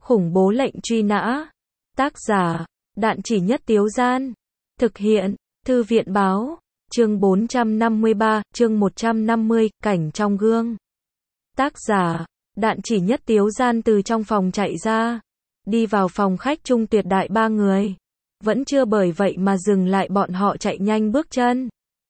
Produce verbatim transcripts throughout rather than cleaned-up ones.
Khủng bố lệnh truy nã. Tác giả, Đạn Chỉ Nhất Tiếu Gian. Thực hiện, Thư viện Báo. Chương bốn trăm năm mươi ba, chương một trăm năm mươi, cảnh trong gương. Tác giả, Đạn Chỉ Nhất Tiếu Gian từ trong phòng chạy ra. Đi vào phòng khách chung tuyệt đại ba người. Vẫn chưa bởi vậy mà dừng lại bọn họ chạy nhanh bước chân.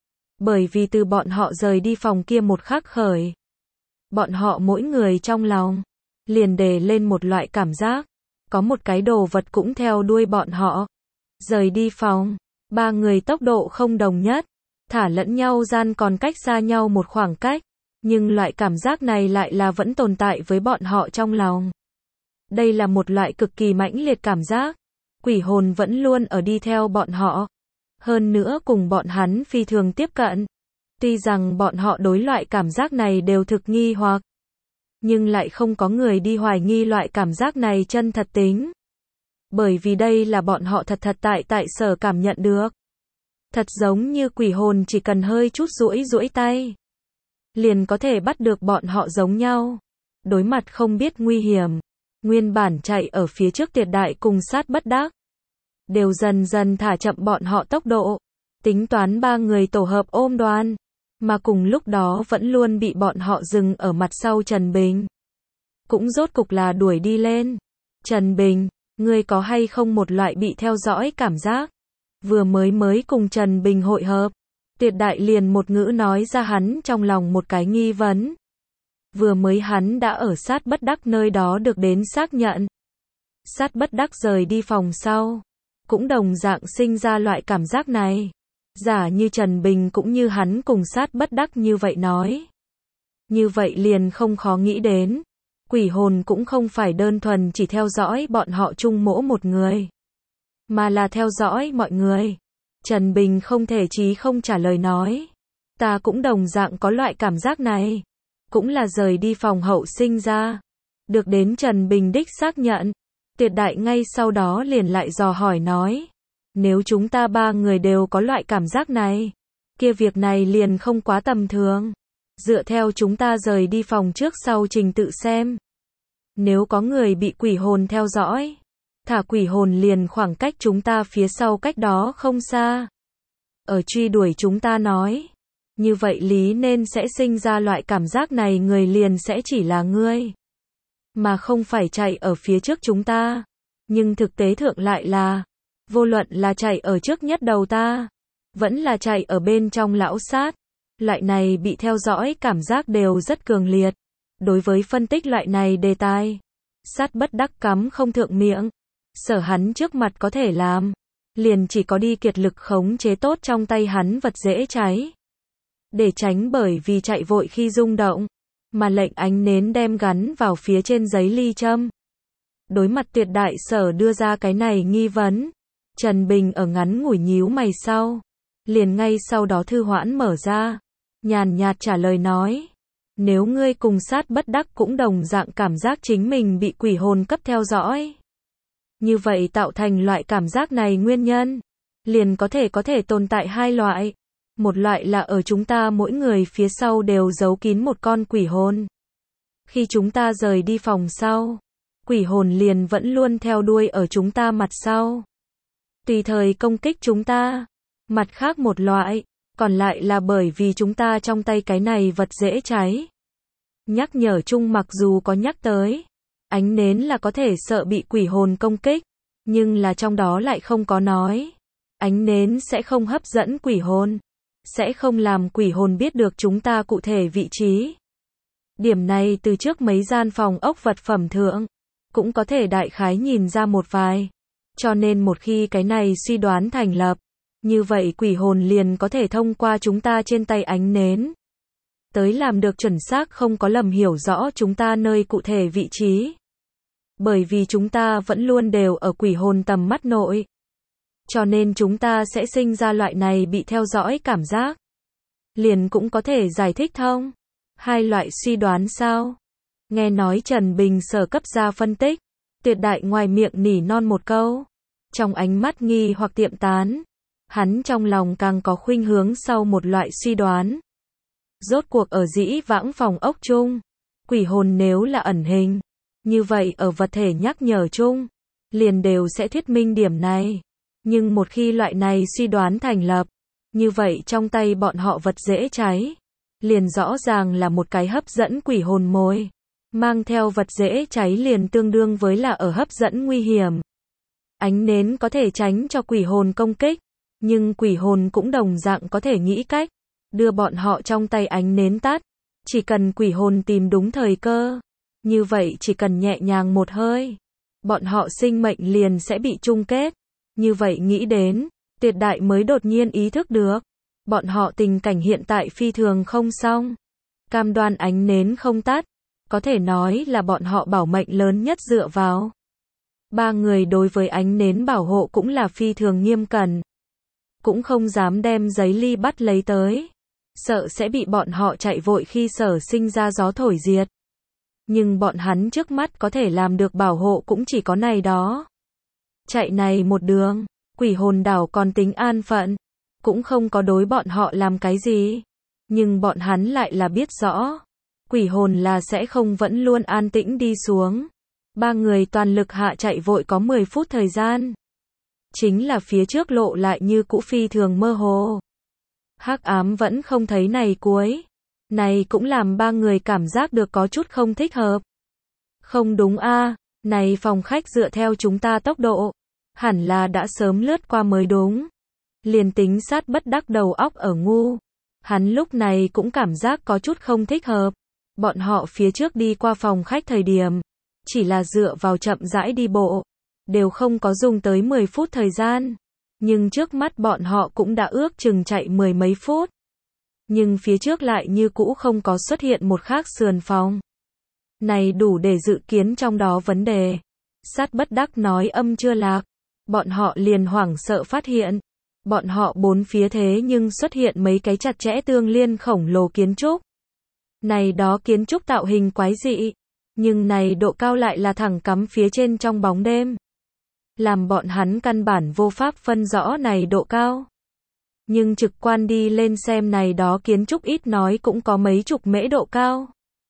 Bởi vì từ bọn họ rời đi phòng kia một khắc khởi. Bọn họ mỗi người trong lòng liền đề lên một loại cảm giác. Có một cái đồ vật cũng theo đuôi bọn họ. Rời đi phòng. Ba người tốc độ không đồng nhất. Thả lẫn nhau gian còn cách xa nhau một khoảng cách. Nhưng loại cảm giác này lại là vẫn tồn tại với bọn họ trong lòng. Đây là một loại cực kỳ mãnh liệt cảm giác. Quỷ hồn vẫn luôn ở đi theo bọn họ. Hơn nữa cùng bọn hắn phi thường tiếp cận. Tuy rằng bọn họ đối loại cảm giác này đều thực nghi hoặc. Nhưng lại không có người đi hoài nghi loại cảm giác này chân thật tính. Bởi vì đây là bọn họ thật thật tại tại sở cảm nhận được. Thật giống như quỷ hồn chỉ cần hơi chút duỗi duỗi tay. Liền có thể bắt được bọn họ giống nhau. Đối mặt không biết nguy hiểm. Nguyên bản chạy ở phía trước Tuyệt Đại cùng Sát Bất Đắc. Đều dần dần thả chậm bọn họ tốc độ. Tính toán ba người tổ hợp ôm đoàn. Mà cùng lúc đó vẫn luôn bị bọn họ dừng ở mặt sau Trần Bình. Cũng rốt cục là đuổi đi lên. Trần Bình, ngươi có hay không một loại bị theo dõi cảm giác? Vừa mới mới cùng Trần Bình hội hợp. Tuyệt Đại liền một ngữ nói ra hắn trong lòng một cái nghi vấn. Vừa mới hắn đã ở Sát Bất Đắc nơi đó được đến xác nhận. Sát Bất Đắc rời đi phòng sau. Cũng đồng dạng sinh ra loại cảm giác này. Giả như Trần Bình cũng như hắn cùng Sát Bất Đắc như vậy nói. Như vậy liền không khó nghĩ đến. Quỷ hồn cũng không phải đơn thuần chỉ theo dõi bọn họ chung mỗi một người. Mà là theo dõi mọi người. Trần Bình không thể chí không trả lời nói. Ta cũng đồng dạng có loại cảm giác này. Cũng là rời đi phòng hậu sinh ra. Được đến Trần Bình đích xác nhận. Tuyệt Đại ngay sau đó liền lại dò hỏi nói. Nếu chúng ta ba người đều có loại cảm giác này. Kia việc này liền không quá tầm thường. Dựa theo chúng ta rời đi phòng trước sau trình tự xem. Nếu có người bị quỷ hồn theo dõi. Thả quỷ hồn liền khoảng cách chúng ta phía sau cách đó không xa. Ở truy đuổi chúng ta nói. Như vậy lý nên sẽ sinh ra loại cảm giác này người liền sẽ chỉ là ngươi. Mà không phải chạy ở phía trước chúng ta. Nhưng thực tế thượng lại là. Vô luận là chạy ở trước nhất đầu ta. Vẫn là chạy ở bên trong lão sát. Loại này bị theo dõi cảm giác đều rất cường liệt. Đối với phân tích loại này đề tài. Sát Bất Đắc cắm không thượng miệng. Sở hắn trước mặt có thể làm. Liền chỉ có đi kiệt lực khống chế tốt trong tay hắn vật dễ cháy. Để tránh bởi vì chạy vội khi rung động. Mà lệnh ánh nến đem gắn vào phía trên giấy ly châm. Đối mặt Tuyệt Đại sở đưa ra cái này nghi vấn. Trần Bình ở ngắn ngủi nhíu mày sau. Liền ngay sau đó thư hoãn mở ra. Nhàn nhạt trả lời nói. Nếu ngươi cùng Sát Bất Đắc cũng đồng dạng cảm giác chính mình bị quỷ hồn cấp theo dõi. Như vậy tạo thành loại cảm giác này nguyên nhân. Liền có thể có thể tồn tại hai loại. Một loại là ở chúng ta mỗi người phía sau đều giấu kín một con quỷ hồn. Khi chúng ta rời đi phòng sau. Quỷ hồn liền vẫn luôn theo đuôi ở chúng ta mặt sau. Tùy thời công kích chúng ta. Mặt khác một loại. Còn lại là bởi vì chúng ta trong tay cái này vật dễ cháy. Nhắc nhở chung mặc dù có nhắc tới. Ánh nến là có thể sợ bị quỷ hồn công kích. Nhưng là trong đó lại không có nói. Ánh nến sẽ không hấp dẫn quỷ hồn. Sẽ không làm quỷ hồn biết được chúng ta cụ thể vị trí. Điểm này từ trước mấy gian phòng ốc vật phẩm thượng. Cũng có thể đại khái nhìn ra một vài. Cho nên một khi cái này suy đoán thành lập. Như vậy quỷ hồn liền có thể thông qua chúng ta trên tay ánh nến. Tới làm được chuẩn xác không có lầm hiểu rõ chúng ta nơi cụ thể vị trí. Bởi vì chúng ta vẫn luôn đều ở quỷ hồn tầm mắt nội. Cho nên chúng ta sẽ sinh ra loại này bị theo dõi cảm giác. Liền cũng có thể giải thích thông. Hai loại suy đoán sao? Nghe nói Trần Bình sở cấp ra phân tích. Tuyệt Đại ngoài miệng nỉ non một câu. Trong ánh mắt nghi hoặc tiệm tán. Hắn trong lòng càng có khuynh hướng sau một loại suy đoán. Rốt cuộc ở dĩ vãng phòng ốc chung. Quỷ hồn nếu là ẩn hình. Như vậy ở vật thể nhắc nhở chung, liền đều sẽ thuyết minh điểm này. Nhưng một khi loại này suy đoán thành lập, như vậy trong tay bọn họ vật dễ cháy, liền rõ ràng là một cái hấp dẫn quỷ hồn mồi. Mang theo vật dễ cháy liền tương đương với là ở hấp dẫn nguy hiểm. Ánh nến có thể tránh cho quỷ hồn công kích, nhưng quỷ hồn cũng đồng dạng có thể nghĩ cách đưa bọn họ trong tay ánh nến tắt. Chỉ cần quỷ hồn tìm đúng thời cơ, như vậy chỉ cần nhẹ nhàng một hơi, bọn họ sinh mệnh liền sẽ bị chung kết. Như vậy nghĩ đến, Tuyệt Đại mới đột nhiên ý thức được, bọn họ tình cảnh hiện tại phi thường không xong. Cam đoan ánh nến không tắt, có thể nói là bọn họ bảo mệnh lớn nhất dựa vào. Ba người đối với ánh nến bảo hộ cũng là phi thường nghiêm cẩn. Cũng không dám đem giấy ly bắt lấy tới, sợ sẽ bị bọn họ chạy vội khi sở sinh ra gió thổi diệt. Nhưng bọn hắn trước mắt có thể làm được bảo hộ cũng chỉ có này đó. Chạy này một đường, quỷ hồn đảo còn tính an phận, cũng không có đối bọn họ làm cái gì. Nhưng bọn hắn lại là biết rõ, quỷ hồn là sẽ không vẫn luôn an tĩnh đi xuống. Ba người toàn lực hạ chạy vội có mười phút thời gian. Chính là phía trước lộ lại như cũ phi thường mơ hồ. Hắc ám vẫn không thấy này cuối. Này cũng làm ba người cảm giác được có chút không thích hợp. Không đúng a, này phòng khách dựa theo chúng ta tốc độ, hẳn là đã sớm lướt qua mới đúng. Liền tính sát bất đắc đầu óc ở ngu. Hắn lúc này cũng cảm giác có chút không thích hợp. Bọn họ phía trước đi qua phòng khách thời điểm, chỉ là dựa vào chậm rãi đi bộ, đều không có dùng tới mười phút thời gian. Nhưng trước mắt bọn họ cũng đã ước chừng chạy mười mấy phút. Nhưng phía trước lại như cũ không có xuất hiện một khác sườn phòng. Này đủ để dự kiến trong đó vấn đề. Sát bất đắc nói âm chưa lạc. Bọn họ liền hoảng sợ phát hiện. Bọn họ bốn phía thế nhưng xuất hiện mấy cái chặt chẽ tương liên khổng lồ kiến trúc. Này đó kiến trúc tạo hình quái dị. Nhưng này độ cao lại là thẳng cắm phía trên trong bóng đêm. Làm bọn hắn căn bản vô pháp phân rõ này độ cao. Nhưng trực quan đi lên xem này đó kiến trúc ít nói cũng có mấy chục mễ độ cao.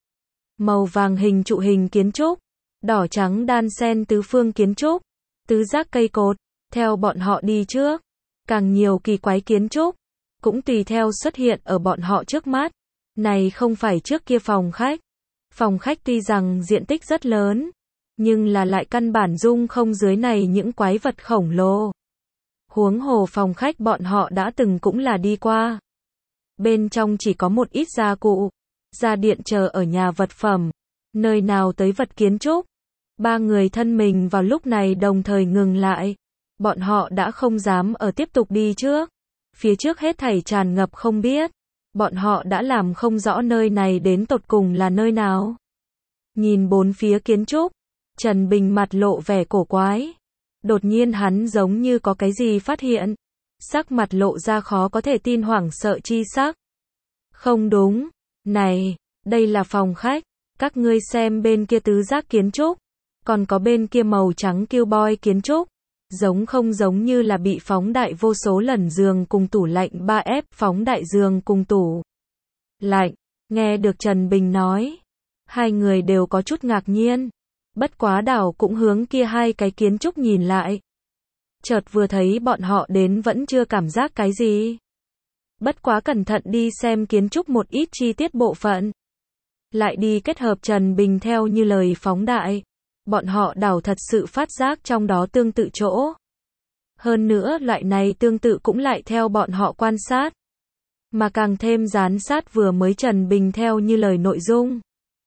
Màu vàng hình trụ hình kiến trúc, đỏ trắng đan xen tứ phương kiến trúc, tứ giác cây cột, theo bọn họ đi trước. Càng nhiều kỳ quái kiến trúc, cũng tùy theo xuất hiện ở bọn họ trước mắt. Này không phải trước kia phòng khách. Phòng khách tuy rằng diện tích rất lớn, nhưng là lại căn bản dung không dưới này những quái vật khổng lồ. Huống hồ phòng khách bọn họ đã từng cũng là đi qua. Bên trong chỉ có một ít gia cụ, gia điện chờ ở nhà vật phẩm, nơi nào tới vật kiến trúc. Ba người thân mình vào lúc này đồng thời ngừng lại. Bọn họ đã không dám ở tiếp tục đi trước. Phía trước hết thảy tràn ngập không biết. Bọn họ đã làm không rõ nơi này đến tột cùng là nơi nào. Nhìn bốn phía kiến trúc, Trần Bình mặt lộ vẻ cổ quái. Đột nhiên hắn giống như có cái gì phát hiện. Sắc mặt lộ ra khó có thể tin hoảng sợ chi sắc. Không đúng. Này, đây là phòng khách. Các ngươi xem bên kia tứ giác kiến trúc. Còn có bên kia màu trắng cowboy kiến trúc. Giống không giống như là bị phóng đại vô số lần giường cùng tủ lạnh ba F phóng đại giường cùng tủ lạnh. Nghe được Trần Bình nói. Hai người đều có chút ngạc nhiên. Bất quá đảo cũng hướng kia hai cái kiến trúc nhìn lại. Chợt vừa thấy bọn họ đến vẫn chưa cảm giác cái gì. Bất quá cẩn thận đi xem kiến trúc một ít chi tiết bộ phận. Lại đi kết hợp Trần Bình theo như lời phóng đại. Bọn họ đảo thật sự phát giác trong đó tương tự chỗ. Hơn nữa loại này tương tự cũng lại theo bọn họ quan sát. Mà càng thêm gián sát vừa mới Trần Bình theo như lời nội dung.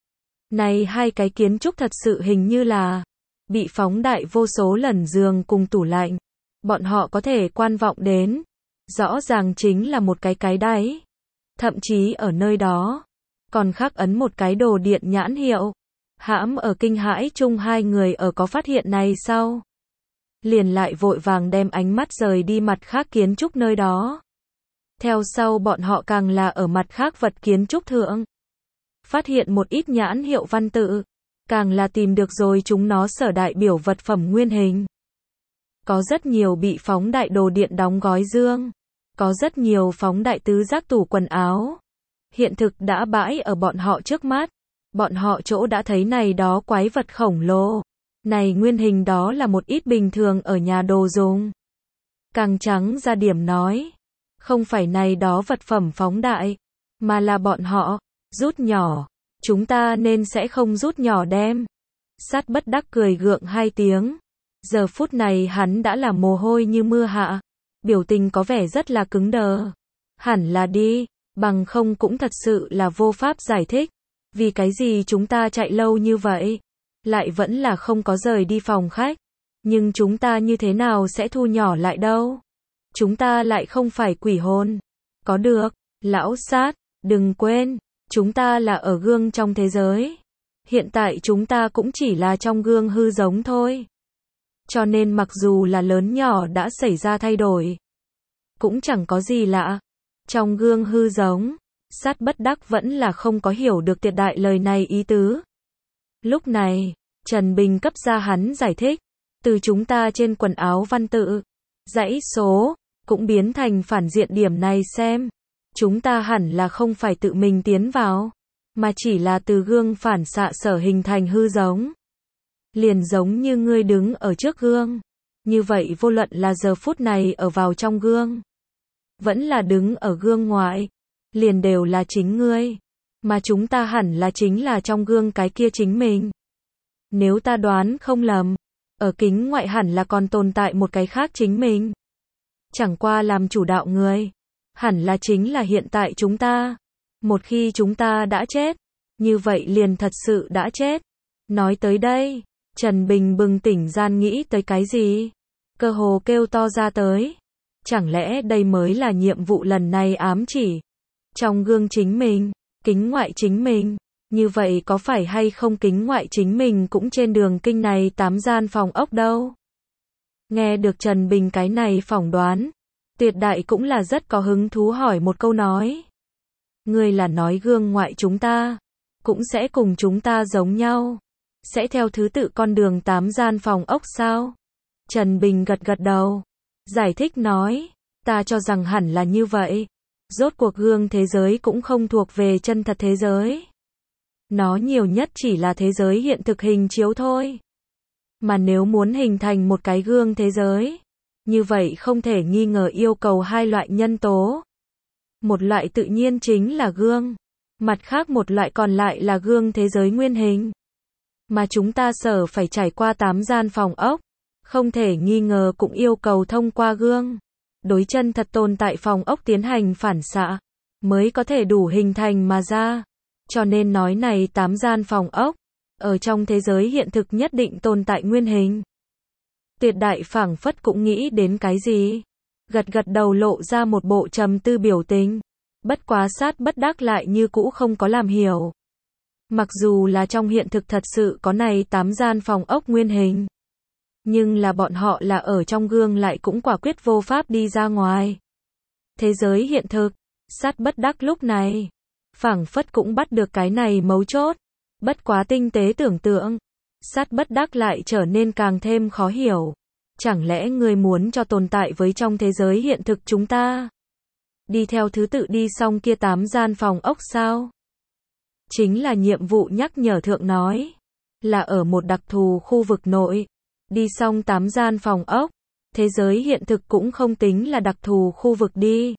Này hai cái kiến trúc thật sự hình như là bị phóng đại vô số lần giường cùng tủ lạnh. Bọn họ có thể quan vọng đến. Rõ ràng chính là một cái cái đáy. Thậm chí ở nơi đó còn khắc ấn một cái đồ điện nhãn hiệu. Hãm ở kinh hãi chung hai người ở có phát hiện này sau. Liền lại vội vàng đem ánh mắt rời đi mặt khác kiến trúc nơi đó. Theo sau bọn họ càng là ở mặt khác vật kiến trúc thượng. Phát hiện một ít nhãn hiệu văn tự. Càng là tìm được rồi chúng nó sở đại biểu vật phẩm nguyên hình. Có rất nhiều bị phóng đại đồ điện đóng gói dương. Có rất nhiều phóng đại tứ giác tủ quần áo. Hiện thực đã bãi ở bọn họ trước mắt. Bọn họ chỗ đã thấy này đó quái vật khổng lồ. Này nguyên hình đó là một ít bình thường ở nhà đồ dùng. Càng trắng ra điểm nói. Không phải này đó vật phẩm phóng đại. Mà là bọn họ. Rút nhỏ. Chúng ta nên sẽ không rút nhỏ đem. Sát bất đắc cười gượng hai tiếng. Giờ phút này hắn đã là mồ hôi như mưa hạ. Biểu tình có vẻ rất là cứng đờ. Hẳn là đi. Bằng không cũng thật sự là vô pháp giải thích. Vì cái gì chúng ta chạy lâu như vậy? Lại vẫn là không có rời đi phòng khách. Nhưng chúng ta như thế nào sẽ thu nhỏ lại đâu? Chúng ta lại không phải quỷ hồn. Có được, lão sát, đừng quên, chúng ta là ở gương trong thế giới. Hiện tại chúng ta cũng chỉ là trong gương hư giống thôi. Cho nên mặc dù là lớn nhỏ đã xảy ra thay đổi, cũng chẳng có gì lạ. Trong gương hư giống, sát bất đắc vẫn là không có hiểu được tuyệt đại lời này ý tứ. Lúc này, Trần Bình cấp ra hắn giải thích, từ chúng ta trên quần áo văn tự, dãy số, cũng biến thành phản diện điểm này xem. Chúng ta hẳn là không phải tự mình tiến vào, mà chỉ là từ gương phản xạ sở hình thành hư giống. Liền giống như ngươi đứng ở trước gương. Như vậy vô luận là giờ phút này ở vào trong gương, vẫn là đứng ở gương ngoại, liền đều là chính ngươi. Mà chúng ta hẳn là chính là trong gương cái kia chính mình. Nếu ta đoán không lầm, ở kính ngoại hẳn là còn tồn tại một cái khác chính mình. Chẳng qua làm chủ đạo người, hẳn là chính là hiện tại chúng ta. Một khi chúng ta đã chết, như vậy liền thật sự đã chết. Nói tới đây, Trần Bình bừng tỉnh gian nghĩ tới cái gì? Cơ hồ kêu to ra tới. Chẳng lẽ đây mới là nhiệm vụ lần này ám chỉ? Trong gương chính mình, kính ngoại chính mình. Như vậy có phải hay không kính ngoại chính mình cũng trên đường kinh này tám gian phòng ốc đâu? Nghe được Trần Bình cái này phỏng đoán, Tuyệt Đại cũng là rất có hứng thú hỏi một câu nói. Ngươi là nói gương ngoại chúng ta, cũng sẽ cùng chúng ta giống nhau. Sẽ theo thứ tự con đường tám gian phòng ốc sao? Trần Bình gật gật đầu. Giải thích nói, ta cho rằng hẳn là như vậy. Rốt cuộc gương thế giới cũng không thuộc về chân thật thế giới. Nó nhiều nhất chỉ là thế giới hiện thực hình chiếu thôi. Mà nếu muốn hình thành một cái gương thế giới, như vậy không thể nghi ngờ yêu cầu hai loại nhân tố. Một loại tự nhiên chính là gương, mặt khác một loại còn lại là gương thế giới nguyên hình. Mà chúng ta sở phải trải qua tám gian phòng ốc, không thể nghi ngờ cũng yêu cầu thông qua gương, đối chân thật tồn tại phòng ốc tiến hành phản xạ, mới có thể đủ hình thành mà ra. Cho nên nói này tám gian phòng ốc, ở trong thế giới hiện thực nhất định tồn tại nguyên hình. Tuyệt Đại phảng phất cũng nghĩ đến cái gì, gật gật đầu lộ ra một bộ trầm tư biểu tình. Bất quá sát bất đắc lại như cũ không có làm hiểu. Mặc dù là trong hiện thực thật sự có này tám gian phòng ốc nguyên hình, nhưng là bọn họ là ở trong gương lại cũng quả quyết vô pháp đi ra ngoài. Thế giới hiện thực, sát bất đắc lúc này, phảng phất cũng bắt được cái này mấu chốt. Bất quá tinh tế tưởng tượng, sát bất đắc lại trở nên càng thêm khó hiểu. Chẳng lẽ người muốn cho tồn tại với trong thế giới hiện thực chúng ta? Đi theo thứ tự đi xong kia tám gian phòng ốc sao? Chính là nhiệm vụ nhắc nhở thượng nói. Là ở một đặc thù khu vực nội. Đi xong tám gian phòng ốc. Thế giới hiện thực cũng không tính là đặc thù khu vực đi.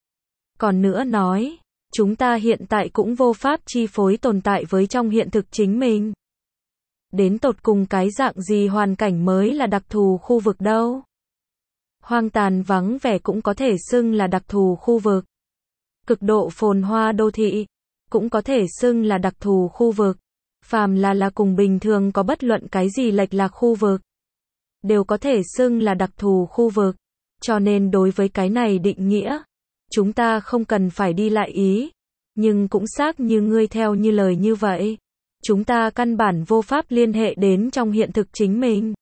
Còn nữa nói, chúng ta hiện tại cũng vô pháp chi phối tồn tại với trong hiện thực chính mình. Đến tột cùng cái dạng gì hoàn cảnh mới là đặc thù khu vực đâu? Hoang tàn vắng vẻ cũng có thể xưng là đặc thù khu vực. Cực độ phồn hoa đô thị cũng có thể xưng là đặc thù khu vực. Phàm là là cùng bình thường có bất luận cái gì lệch lạc khu vực, đều có thể xưng là đặc thù khu vực. Cho nên đối với cái này định nghĩa, chúng ta không cần phải đi lại ý. Nhưng cũng xác như ngươi theo như lời như vậy, chúng ta căn bản vô pháp liên hệ đến trong hiện thực chính mình.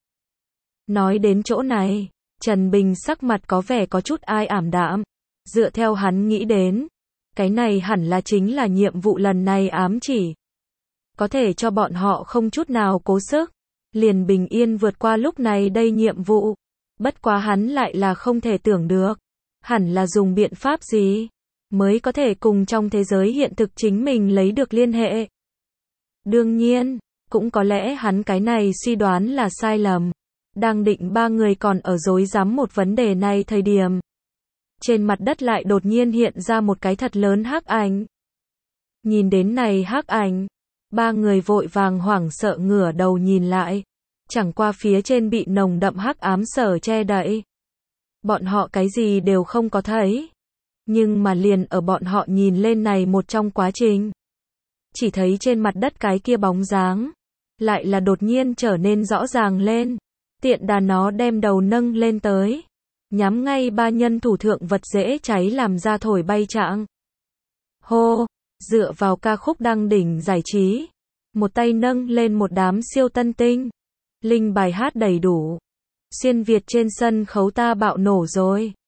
Nói đến chỗ này, Trần Bình sắc mặt có vẻ có chút ai ảm đạm. Dựa theo hắn nghĩ đến, cái này hẳn là chính là nhiệm vụ lần này ám chỉ. Có thể cho bọn họ không chút nào cố sức, liền bình yên vượt qua lúc này đây nhiệm vụ. Bất quá hắn lại là không thể tưởng được, hẳn là dùng biện pháp gì mới có thể cùng trong thế giới hiện thực chính mình lấy được liên hệ. Đương nhiên, cũng có lẽ hắn cái này suy đoán là sai lầm. Đang định ba người còn ở rối rắm một vấn đề này thời điểm. Trên mặt đất lại đột nhiên hiện ra một cái thật lớn hắc ảnh. Nhìn đến này hắc ảnh, ba người vội vàng hoảng sợ ngửa đầu nhìn lại. Chẳng qua phía trên bị nồng đậm hắc ám sở che đậy. Bọn họ cái gì đều không có thấy. Nhưng mà liền ở bọn họ nhìn lên này một trong quá trình. Chỉ thấy trên mặt đất cái kia bóng dáng. Lại là đột nhiên trở nên rõ ràng lên. Tiện đà nó đem đầu nâng lên tới. Nhắm ngay ba nhân thủ thượng vật dễ cháy làm ra thổi bay trạng. Hô, dựa vào ca khúc đăng đỉnh giải trí. Một tay nâng lên một đám siêu tân tinh. Linh bài hát đầy đủ. Xuyên Việt trên sân khấu ta bạo nổ rồi.